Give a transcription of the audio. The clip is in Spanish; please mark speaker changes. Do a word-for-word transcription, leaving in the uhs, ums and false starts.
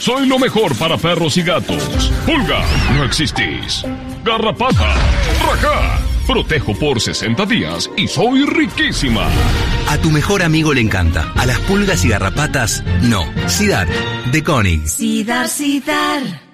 Speaker 1: Soy lo mejor para perros y gatos. Pulga, no existís. Garrapata, rajá. Protejo por sesenta días y soy riquísima.
Speaker 2: A tu mejor amigo le encanta. A las pulgas y garrapatas, no. Sidar, de Konig.
Speaker 3: Sidar, Sidar.